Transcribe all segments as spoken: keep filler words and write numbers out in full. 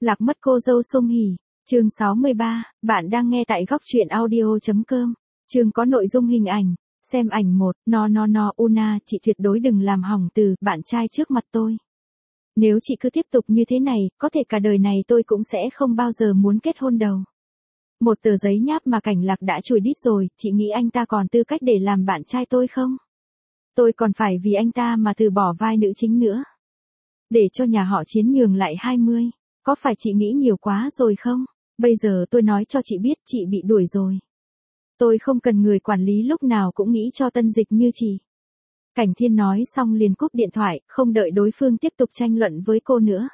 Lạc mất cô dâu Song Hỷ. Chương sáu mươi ba, bạn đang nghe tại góc truyện audio chấm com. Chương có nội dung hình ảnh. Xem ảnh một, no no no Una, chị tuyệt đối đừng làm hỏng từ bạn trai trước mặt tôi. Nếu chị cứ tiếp tục như thế này, có thể cả đời này tôi cũng sẽ không bao giờ muốn kết hôn đâu. Một tờ giấy nháp mà Cảnh Lạc đã chùi đít rồi, chị nghĩ anh ta còn tư cách để làm bạn trai tôi không? Tôi còn phải vì anh ta mà từ bỏ vai nữ chính nữa. Để cho nhà họ Chiến nhường lại hai mươi. Có phải chị nghĩ nhiều quá rồi không? Bây giờ tôi nói cho chị biết chị bị đuổi rồi. Tôi không cần người quản lý lúc nào cũng nghĩ cho Tân Dịch như chị. Cảnh Thiên nói xong liền cúp điện thoại, không đợi đối phương tiếp tục tranh luận với cô nữa.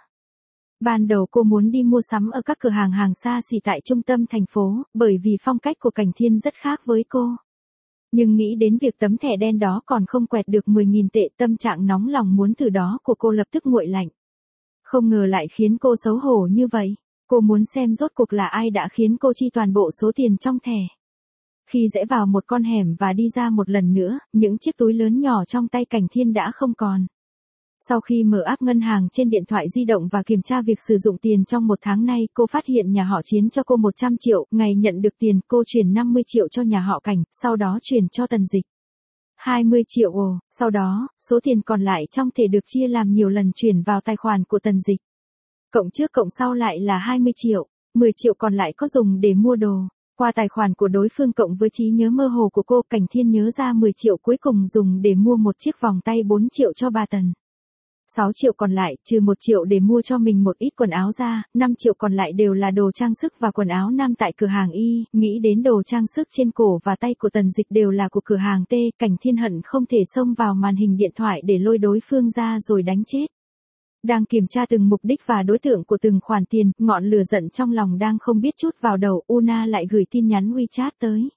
Ban đầu cô muốn đi mua sắm ở các cửa hàng hàng xa xỉ tại trung tâm thành phố, bởi vì phong cách của Cảnh Thiên rất khác với cô. Nhưng nghĩ đến việc tấm thẻ đen đó còn không quẹt được mười nghìn tệ, tâm trạng nóng lòng muốn thử đó của cô lập tức nguội lạnh. Không ngờ lại khiến cô xấu hổ như vậy. Cô muốn xem rốt cuộc là ai đã khiến cô chi toàn bộ số tiền trong thẻ. Khi rẽ vào một con hẻm và đi ra một lần nữa, những chiếc túi lớn nhỏ trong tay Cảnh Thiên đã không còn. Sau khi mở app ngân hàng trên điện thoại di động và kiểm tra việc sử dụng tiền trong một tháng nay, cô phát hiện nhà họ Chiến cho cô một trăm triệu, ngày nhận được tiền cô chuyển năm mươi triệu cho nhà họ Cảnh, sau đó chuyển cho Tần Dịch hai mươi triệu ồ, sau đó, số tiền còn lại trong thẻ được chia làm nhiều lần chuyển vào tài khoản của Tần Dịch. Cộng trước cộng sau lại là hai mươi triệu, mười triệu còn lại có dùng để mua đồ. Qua tài khoản của đối phương cộng với trí nhớ mơ hồ của cô, Cảnh Thiên nhớ ra mười triệu cuối cùng dùng để mua một chiếc vòng tay bốn triệu cho bà Tần. sáu triệu còn lại, trừ một triệu để mua cho mình một ít quần áo ra, năm triệu còn lại đều là đồ trang sức và quần áo nam tại cửa hàng Y, nghĩ đến đồ trang sức trên cổ và tay của Tần Dịch đều là của cửa hàng T, Cảnh Thiên hận không thể xông vào màn hình điện thoại để lôi đối phương ra rồi đánh chết. Đang kiểm tra từng mục đích và đối tượng của từng khoản tiền, ngọn lửa giận trong lòng đang không biết chút vào đầu, Una lại gửi tin nhắn WeChat tới.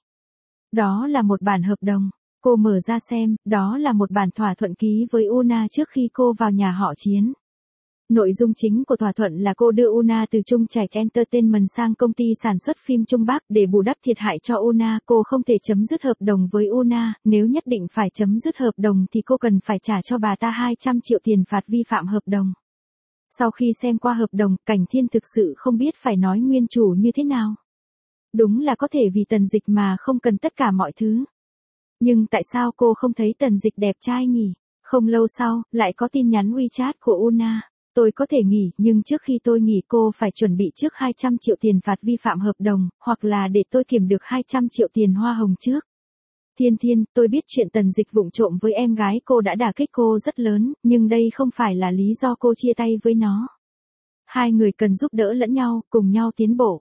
Đó là một bản hợp đồng. Cô mở ra xem, đó là một bản thỏa thuận ký với Una trước khi cô vào nhà họ Chiến. Nội dung chính của thỏa thuận là cô đưa Una từ Trung Trạch Entertainment sang công ty sản xuất phim Trung Bắc để bù đắp thiệt hại cho Una. Cô không thể chấm dứt hợp đồng với Una, nếu nhất định phải chấm dứt hợp đồng thì cô cần phải trả cho bà ta hai trăm triệu tiền phạt vi phạm hợp đồng. Sau khi xem qua hợp đồng, Cảnh Thiên thực sự không biết phải nói nguyên chủ như thế nào. Đúng là có thể vì Tần Dịch mà không cần tất cả mọi thứ. Nhưng tại sao cô không thấy Tần Dịch đẹp trai nhỉ? Không lâu sau, lại có tin nhắn WeChat của Una. Tôi có thể nghỉ, nhưng trước khi tôi nghỉ cô phải chuẩn bị trước hai trăm triệu tiền phạt vi phạm hợp đồng, hoặc là để tôi kiếm được hai trăm triệu tiền hoa hồng trước. Thiên Thiên, tôi biết chuyện Tần Dịch vụng trộm với em gái cô đã đả kích cô rất lớn, nhưng đây không phải là lý do cô chia tay với nó. Hai người cần giúp đỡ lẫn nhau, cùng nhau tiến bộ.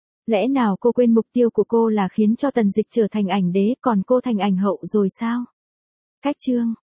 Lẽ nào cô quên mục tiêu của cô là khiến cho Tần Dịch trở thành ảnh đế, còn cô thành ảnh hậu rồi sao? Cách chương.